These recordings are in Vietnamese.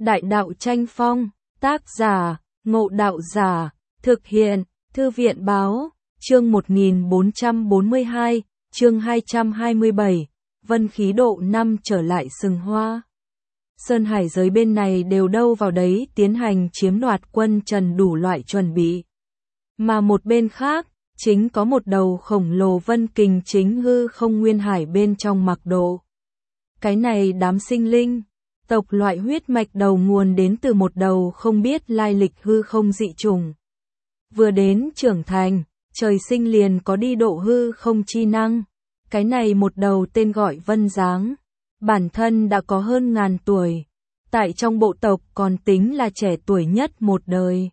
Đại đạo tranh phong, tác giả, Ngộ Đạo Giả, thực hiện, Thư viện báo, chương 1442, chương 227, Vân khí độ 5 trở lại Sừng Hoa. Sơn Hải giới bên này đều đâu vào đấy tiến hành chiếm đoạt quân Trần đủ loại chuẩn bị. Mà một bên khác, chính có một đầu khổng lồ vân kình chính hư không nguyên hải bên trong mặc độ. Cái này đám sinh linh, tộc loại huyết mạch đầu nguồn đến từ một đầu không biết lai lịch hư không dị trùng. Vừa đến trưởng thành, trời sinh liền có đi độ hư không chi năng. Cái này một đầu tên gọi Vân Giáng, bản thân đã có hơn 1000 tuổi, tại trong bộ tộc còn tính là trẻ tuổi nhất một đời.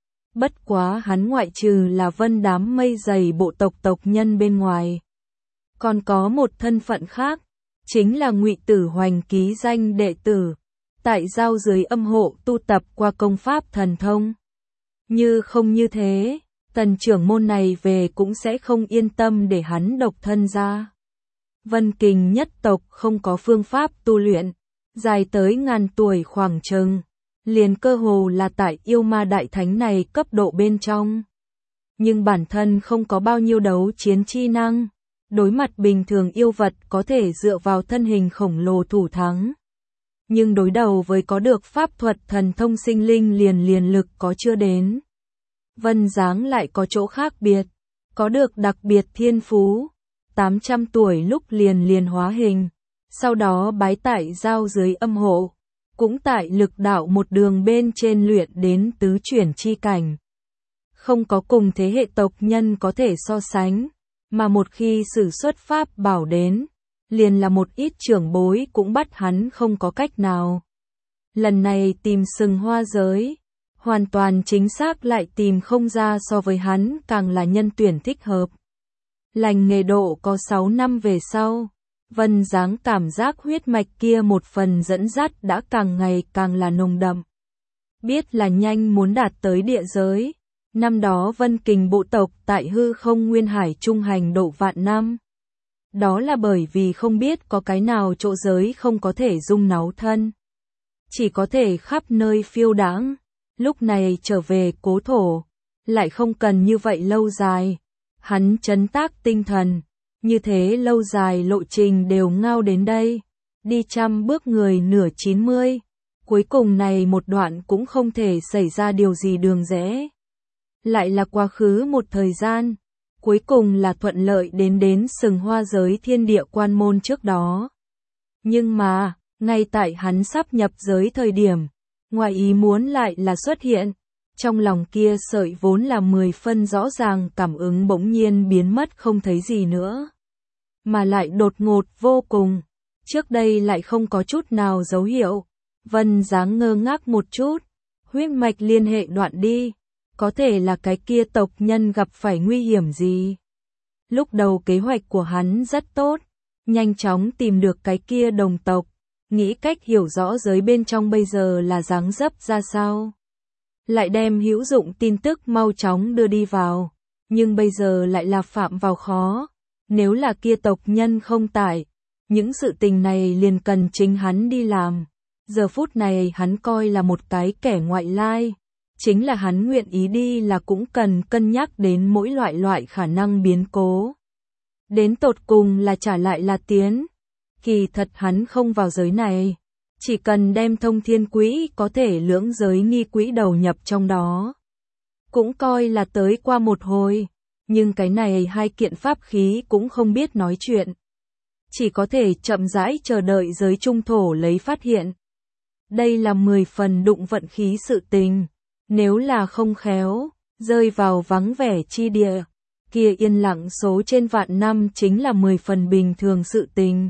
Bất quá hắn ngoại trừ là Vân đám mây dày bộ tộc tộc nhân bên ngoài, còn có một thân phận khác, chính là Ngụy Tử Hoành ký danh đệ tử, tại giao dưới âm hộ tu tập qua công pháp thần thông. Như không như thế, tần trưởng môn này về cũng sẽ không yên tâm để hắn độc thân ra. Vân Kình nhất tộc không có phương pháp tu luyện, dài tới 1000 tuổi khoảng chừng, liền cơ hồ là tại yêu ma đại thánh này cấp độ bên trong. Nhưng bản thân không có bao nhiêu đấu chiến chi năng, đối mặt bình thường yêu vật có thể dựa vào thân hình khổng lồ thủ thắng. Nhưng đối đầu với có được pháp thuật thần thông sinh linh liền lực có chưa đến. Vân Giáng lại có chỗ khác biệt, có được đặc biệt thiên phú. 800 tuổi lúc liền hóa hình, sau đó bái tại giao dưới âm hộ, cũng tại lực đạo một đường bên trên luyện đến tứ chuyển chi cảnh. Không có cùng thế hệ tộc nhân có thể so sánh, mà một khi sử xuất pháp bảo đến, liền là một ít trưởng bối cũng bắt hắn không có cách nào. Lần này tìm Sừng Hoa giới, hoàn toàn chính xác lại tìm không ra so với hắn càng là nhân tuyển thích hợp. Lành nghề độ có 6 năm về sau, Vân Giáng cảm giác huyết mạch kia một phần dẫn dắt đã càng ngày càng là nồng đậm. Biết là nhanh muốn đạt tới địa giới, năm đó Vân Kình bộ tộc tại hư không nguyên hải trung hành độ vạn năm. Đó là bởi vì không biết có cái nào chỗ giới không có thể dung náu thân. Chỉ có thể khắp nơi phiêu đãng, lúc này trở về cố thổ, lại không cần như vậy lâu dài. Hắn trấn tác tinh thần, như thế lâu dài lộ trình đều ngao đến đây, đi 100 bước người nửa 90, cuối cùng này một đoạn cũng không thể xảy ra điều gì đường rẽ. Lại là quá khứ một thời gian, cuối cùng là thuận lợi đến Sừng Hoa giới thiên địa quan môn trước đó. Nhưng mà, ngay tại hắn sắp nhập giới thời điểm, ngoài ý muốn lại là xuất hiện. Trong lòng kia sợi vốn là 10 phân rõ ràng cảm ứng bỗng nhiên biến mất không thấy gì nữa. Mà lại đột ngột vô cùng. Trước đây lại không có chút nào dấu hiệu. Vân Giáng ngơ ngác một chút. Huyết mạch liên hệ đoạn đi. Có thể là cái kia tộc nhân gặp phải nguy hiểm gì. Lúc đầu kế hoạch của hắn rất tốt. Nhanh chóng tìm được cái kia đồng tộc. Nghĩ cách hiểu rõ giới bên trong bây giờ là dáng dấp ra sao. Lại đem hữu dụng tin tức mau chóng đưa đi vào, nhưng bây giờ lại là phạm vào khó. Nếu là kia tộc nhân không tại, những sự tình này liền cần chính hắn đi làm. Giờ phút này hắn coi là một cái kẻ ngoại lai, chính là hắn nguyện ý đi là cũng cần cân nhắc đến mỗi loại khả năng biến cố. Đến tột cùng là trả lại là tiến. Kỳ thật hắn không vào giới này. Chỉ cần đem thông thiên quỹ có thể lưỡng giới nghi quỹ đầu nhập trong đó. Cũng coi là tới qua một hồi, nhưng cái này hai kiện pháp khí cũng không biết nói chuyện. Chỉ có thể chậm rãi chờ đợi giới trung thổ lấy phát hiện. Đây là 10 phần đụng vận khí sự tình, nếu là không khéo, rơi vào vắng vẻ chi địa, kia yên lặng số trên vạn năm chính là 10 phần bình thường sự tình.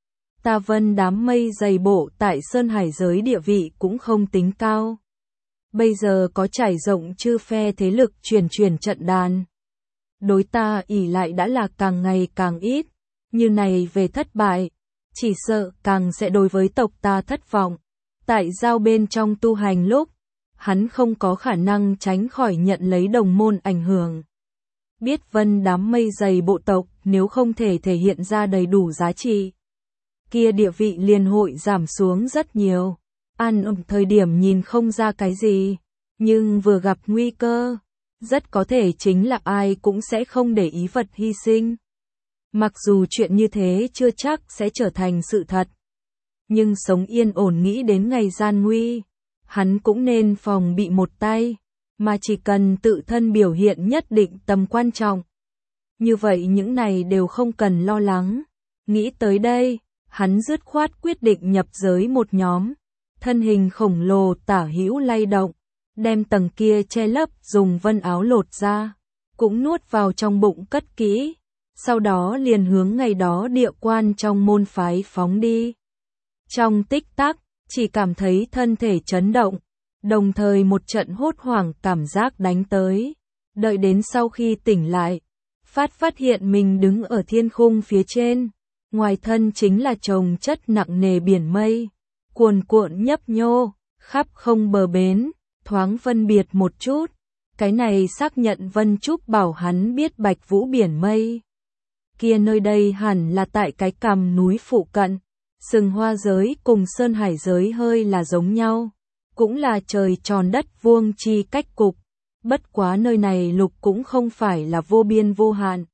Ta Vân đám mây dày bộ tại Sơn Hải giới địa vị cũng không tính cao. Bây giờ có trải rộng chư phe thế lực chuyển trận đàn. Đối ta ỷ lại đã là càng ngày càng ít, như này về thất bại, chỉ sợ càng sẽ đối với tộc ta thất vọng. Tại giao bên trong tu hành lúc, hắn không có khả năng tránh khỏi nhận lấy đồng môn ảnh hưởng. Biết Vân đám mây dày bộ tộc nếu không thể thể hiện ra đầy đủ giá trị, kia địa vị liền hội giảm xuống rất nhiều. An ủi thời điểm nhìn không ra cái gì, nhưng vừa gặp nguy cơ, rất có thể chính là ai cũng sẽ không để ý vật hy sinh. Mặc dù chuyện như thế chưa chắc sẽ trở thành sự thật, nhưng sống yên ổn nghĩ đến ngày gian nguy, hắn cũng nên phòng bị một tay, mà chỉ cần tự thân biểu hiện nhất định tầm quan trọng. Như vậy những này đều không cần lo lắng. Nghĩ tới đây, hắn dứt khoát quyết định nhập giới một nhóm. Thân hình khổng lồ tả hữu lay động, đem tầng kia che lấp dùng vân áo lột ra, cũng nuốt vào trong bụng cất kỹ. Sau đó liền hướng ngày đó địa quan trong môn phái phóng đi. Trong tích tắc, chỉ cảm thấy thân thể chấn động, đồng thời một trận hốt hoảng cảm giác đánh tới. Đợi đến sau khi tỉnh lại, phát hiện mình đứng ở thiên khung phía trên, ngoài thân chính là chồng chất nặng nề biển mây, cuồn cuộn nhấp nhô, khắp không bờ bến, thoáng phân biệt một chút. Cái này xác nhận Vân Trúc bảo hắn biết Bạch Vũ biển mây kia nơi đây hẳn là tại cái cằm núi phụ cận. Sừng Hoa giới cùng Sơn Hải giới hơi là giống nhau, cũng là trời tròn đất vuông chi cách cục, bất quá nơi này lục cũng không phải là vô biên vô hạn.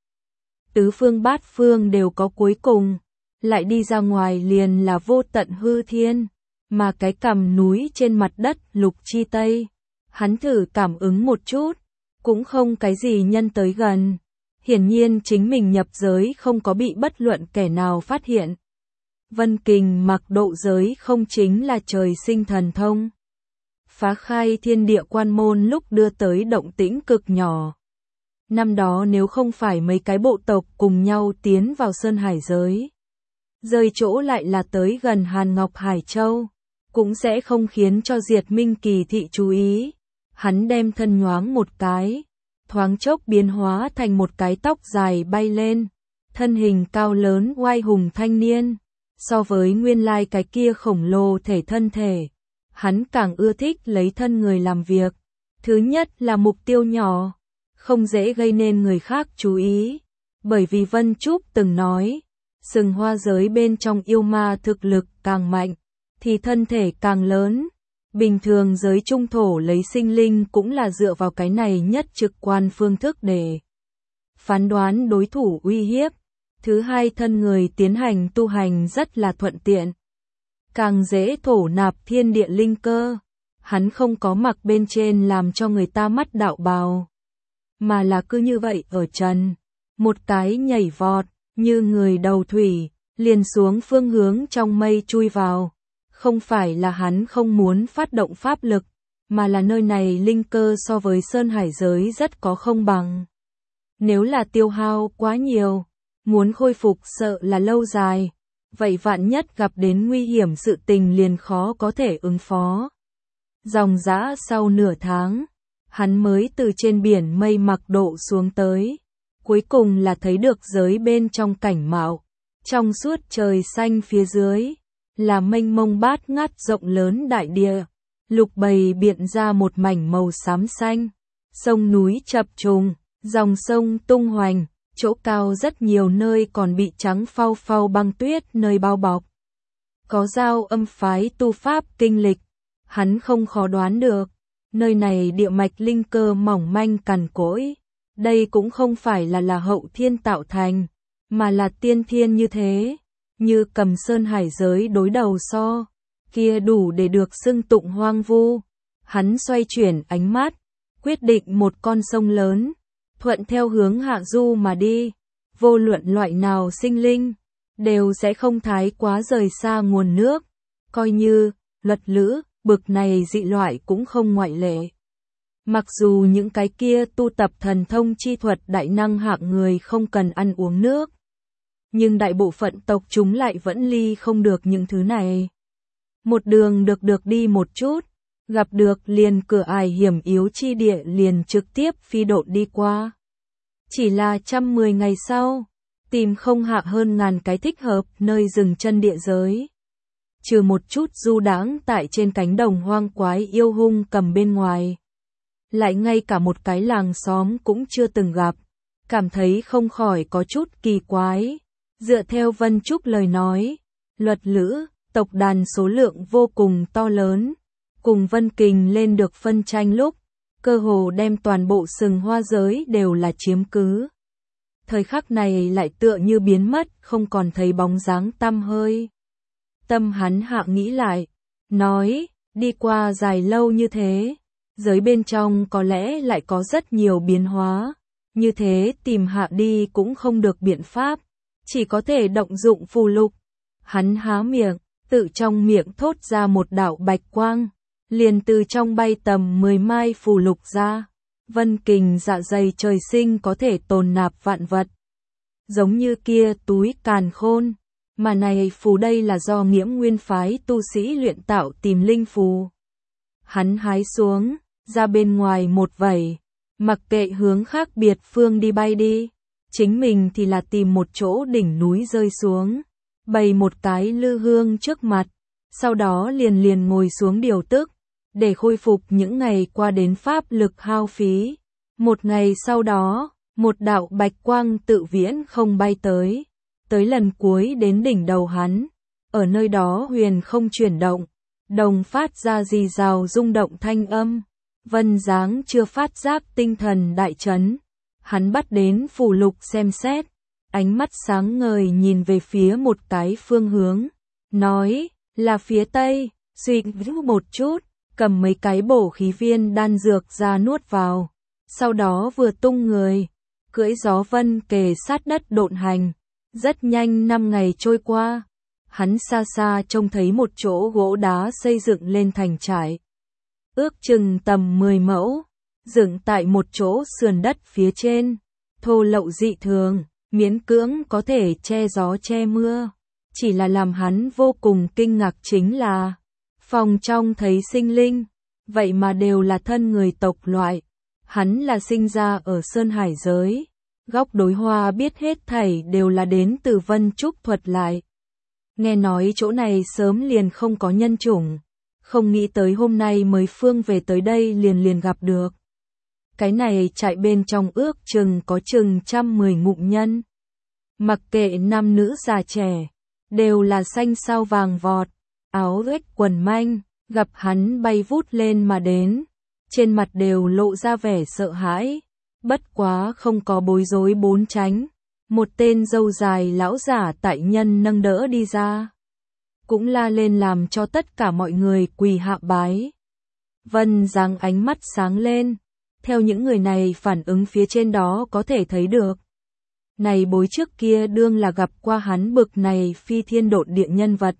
Tứ phương bát phương đều có cuối cùng, lại đi ra ngoài liền là vô tận hư thiên, mà cái cằm núi trên mặt đất lục chi tây, hắn thử cảm ứng một chút, cũng không cái gì nhân tới gần. Hiển nhiên chính mình nhập giới không có bị bất luận kẻ nào phát hiện. Vân Kình mặc độ giới không chính là trời sinh thần thông. Phá khai thiên địa quan môn lúc đưa tới động tĩnh cực nhỏ. Năm đó nếu không phải mấy cái bộ tộc cùng nhau tiến vào Sơn Hải giới, rơi chỗ lại là tới gần Hàn Ngọc Hải Châu, cũng sẽ không khiến cho Diệt Minh Kỳ thị chú ý. Hắn đem thân nhoáng một cái, thoáng chốc biến hóa thành một cái tóc dài bay lên, thân hình cao lớn oai hùng thanh niên. So với nguyên lai cái kia khổng lồ thân thể, hắn càng ưa thích lấy thân người làm việc. Thứ nhất là mục tiêu nhỏ, không dễ gây nên người khác chú ý, bởi vì Vân Trúc từng nói, Sừng Hoa giới bên trong yêu ma thực lực càng mạnh, thì thân thể càng lớn. Bình thường giới trung thổ lấy sinh linh cũng là dựa vào cái này nhất trực quan phương thức để phán đoán đối thủ uy hiếp. Thứ hai, thân người tiến hành tu hành rất là thuận tiện, càng dễ thổ nạp thiên địa linh cơ. Hắn không có mặc bên trên làm cho người ta mắt đạo bào, mà là cứ như vậy ở trần, một cái nhảy vọt, như người đầu thủy, liền xuống phương hướng trong mây chui vào. Không phải là hắn không muốn phát động pháp lực, mà là nơi này linh cơ so với Sơn Hải giới rất có không bằng. Nếu là tiêu hao quá nhiều, muốn khôi phục sợ là lâu dài, vậy vạn nhất gặp đến nguy hiểm sự tình liền khó có thể ứng phó. Dòng dã sau nửa tháng, hắn mới từ trên biển mây mặc độ xuống tới, cuối cùng là thấy được giới bên trong cảnh mạo, trong suốt trời xanh phía dưới, là mênh mông bát ngát rộng lớn đại địa, lục bầy biện ra một mảnh màu xám xanh, sông núi chập trùng, dòng sông tung hoành, chỗ cao rất nhiều nơi còn bị trắng phau phau băng tuyết nơi bao bọc. Có giao âm phái tu pháp kinh lịch, hắn không khó đoán được, nơi này địa mạch linh cơ mỏng manh cằn cỗi, đây cũng không phải là hậu thiên tạo thành, mà là tiên thiên như thế. Như cầm Sơn Hải giới đối đầu so, kia đủ để được xưng tụng hoang vu. Hắn xoay chuyển ánh mắt, quyết định một con sông lớn, thuận theo hướng hạ du mà đi. Vô luận loại nào sinh linh, đều sẽ không thái quá rời xa nguồn nước, coi như luật lữ, bực này dị loại cũng không ngoại lệ. Mặc dù những cái kia tu tập thần thông chi thuật đại năng hạng người không cần ăn uống nước, nhưng đại bộ phận tộc chúng lại vẫn ly không được những thứ này. Một đường được đi một chút, gặp được liền cửa ải hiểm yếu chi địa liền trực tiếp phi độn đi qua. Chỉ là 110 ngày sau, tìm không hạ hơn ngàn cái thích hợp nơi dừng chân địa giới. Trừ một chút du đãng tại trên cánh đồng hoang quái yêu hung cầm bên ngoài. Lại ngay cả một cái làng xóm cũng chưa từng gặp, cảm thấy không khỏi có chút kỳ quái. Dựa theo Vân Trúc lời nói, luật lữ, tộc đàn số lượng vô cùng to lớn, cùng Vân Kình lên được phân tranh lúc, cơ hồ đem toàn bộ Sừng Hoa giới đều là chiếm cứ. Thời khắc này lại tựa như biến mất, không còn thấy bóng dáng tăm hơi. Tâm hắn hạ nghĩ lại, nói, đi qua dài lâu như thế, giới bên trong có lẽ lại có rất nhiều biến hóa, như thế tìm hạ đi cũng không được biện pháp, chỉ có thể động dụng phù lục. Hắn há miệng, tự trong miệng thốt ra một đạo bạch quang, liền từ trong bay tầm 10 mai phù lục ra. Vân Kình dạ dày trời sinh có thể tồn nạp vạn vật, giống như kia túi càn khôn, mà này phù đây là do Nghiễm Nguyên phái tu sĩ luyện tạo tìm linh phù. Hắn hái xuống, ra bên ngoài một vẩy, mặc kệ hướng khác biệt phương đi bay đi, chính mình thì là tìm một chỗ đỉnh núi rơi xuống, bày một cái lư hương trước mặt, sau đó liền ngồi xuống điều tức, để khôi phục những ngày qua đến pháp lực hao phí. Một ngày sau đó, một đạo bạch quang tự viễn không bay tới lần cuối đến đỉnh đầu hắn, ở nơi đó huyền không chuyển động, đồng phát ra rì rào rung động thanh âm. Vân Giáng chưa phát giác tinh thần đại chấn, hắn bắt đến phù lục xem xét, ánh mắt sáng ngời nhìn về phía một cái phương hướng, nói, là phía tây, suy một chút, cầm mấy cái bổ khí viên đan dược ra nuốt vào, sau đó vừa tung người, cưỡi gió vân kề sát đất độn hành. Rất nhanh 5 ngày trôi qua, hắn xa xa trông thấy một chỗ gỗ đá xây dựng lên thành trại, ước chừng tầm 10 mẫu, dựng tại một chỗ sườn đất phía trên, thô lậu dị thường, miễn cưỡng có thể che gió che mưa. Chỉ là làm hắn vô cùng kinh ngạc chính là, phòng trong thấy sinh linh, vậy mà đều là thân người tộc loại. Hắn là sinh ra ở Sơn Hải giới, góc đối hoa biết hết thảy đều là đến từ Vân Trúc thuật lại. Nghe nói chỗ này sớm liền không có nhân chủng, không nghĩ tới hôm nay mới phương về tới đây liền gặp được. Cái này trại bên trong ước chừng có chừng 110 ngụm nhân. Mặc kệ nam nữ già trẻ, đều là xanh sao vàng vọt, áo rách quần manh, gặp hắn bay vút lên mà đến, trên mặt đều lộ ra vẻ sợ hãi, bất quá không có bối rối bốn tránh. Một tên râu dài lão giả tại nhân nâng đỡ đi ra, cũng la lên làm cho tất cả mọi người quỳ hạ bái. Vân Giáng ánh mắt sáng lên, theo những người này phản ứng phía trên đó có thể thấy được. Này bối trước kia đương là gặp qua hắn bực này phi thiên độn địa nhân vật.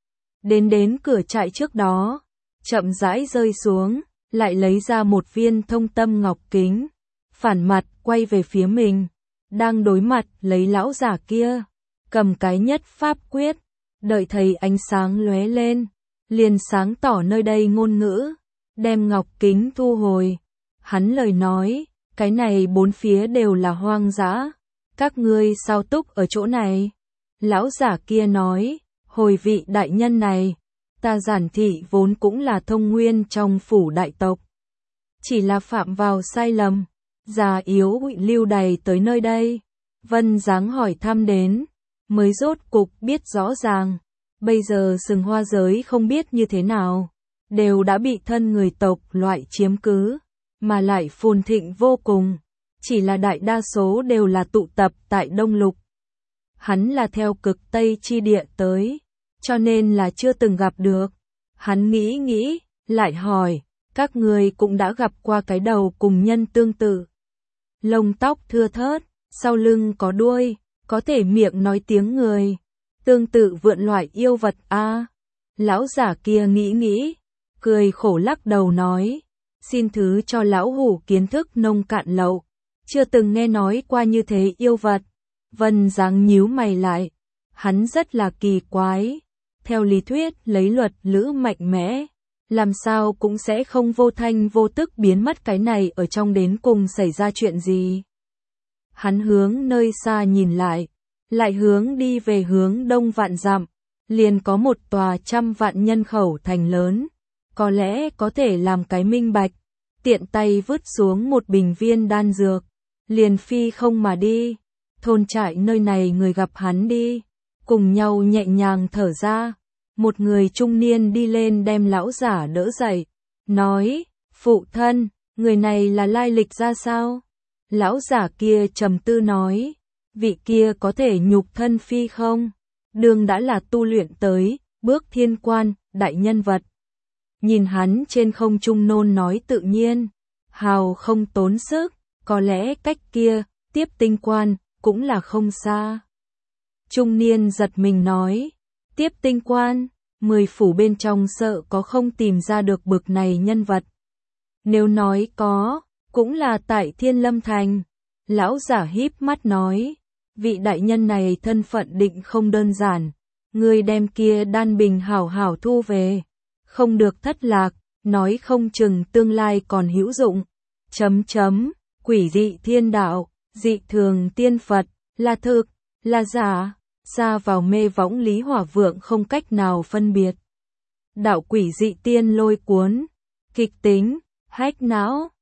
Đến cửa trại trước đó, chậm rãi rơi xuống, lại lấy ra một viên thông tâm ngọc kính, phản mặt quay về phía mình, đang đối mặt lấy lão giả kia, cầm cái nhất pháp quyết, đợi thấy ánh sáng lóe lên, liền sáng tỏ nơi đây ngôn ngữ, đem ngọc kính thu hồi. Hắn lời nói, cái này bốn phía đều là hoang dã, các ngươi sao túc ở chỗ này? Lão giả kia nói, hồi vị đại nhân này, ta Giản thị vốn cũng là thông nguyên trong phủ đại tộc, chỉ là phạm vào sai lầm, già yếu lưu đày tới nơi đây. Vân Giáng hỏi thăm đến, mới rốt cục biết rõ ràng, bây giờ Sừng Hoa giới không biết như thế nào, đều đã bị thân người tộc loại chiếm cứ, mà lại phồn thịnh vô cùng, chỉ là đại đa số đều là tụ tập tại Đông Lục. Hắn là theo cực Tây chi địa tới, cho nên là chưa từng gặp được. Hắn nghĩ, lại hỏi, các người cũng đã gặp qua cái đầu cùng nhân tương tự. Lông tóc thưa thớt, sau lưng có đuôi, có thể miệng nói tiếng người, tương tự vượn loại yêu vật a. Lão giả kia nghĩ, cười khổ lắc đầu nói, xin thứ cho lão hủ kiến thức nông cạn lậu, chưa từng nghe nói qua như thế yêu vật. Vân Giáng nhíu mày lại, hắn rất là kỳ quái, theo lý thuyết lấy luật lữ mạnh mẽ, làm sao cũng sẽ không vô thanh vô tức biến mất, cái này ở trong đến cùng xảy ra chuyện gì. Hắn hướng nơi xa nhìn lại hướng đi về hướng đông vạn dặm, liền có một tòa 100 vạn nhân khẩu thành lớn, có lẽ có thể làm cái minh bạch, tiện tay vứt xuống một bình viên đan dược, liền phi không mà đi. Thôn trại nơi này người gặp hắn đi, cùng nhau nhẹ nhàng thở ra, một người trung niên đi lên đem lão giả đỡ dậy, nói, phụ thân, người này là lai lịch ra sao? Lão giả kia trầm tư nói, vị kia có thể nhục thân phi không? Đường đã là tu luyện tới, bước thiên quan, đại nhân vật. Nhìn hắn trên không trung nôn nói tự nhiên, hào không tốn sức, có lẽ cách kia, tiếp tinh quan, cũng là không xa. Trung niên giật mình nói, tiếp tinh quan, 10 phủ bên trong sợ có không tìm ra được bực này nhân vật. Nếu nói có, cũng là tại Thiên Lâm Thành. Lão giả híp mắt nói, vị đại nhân này thân phận định không đơn giản, người đem kia đan bình hảo hảo thu về, không được thất lạc, nói không chừng tương lai còn hữu dụng. Quỷ dị thiên đạo, dị thường tiên Phật, là thực, là giả, xa vào mê võng Lý Hỏa Vượng không cách nào phân biệt. Đạo quỷ dị tiên lôi cuốn, kịch tính, hách não.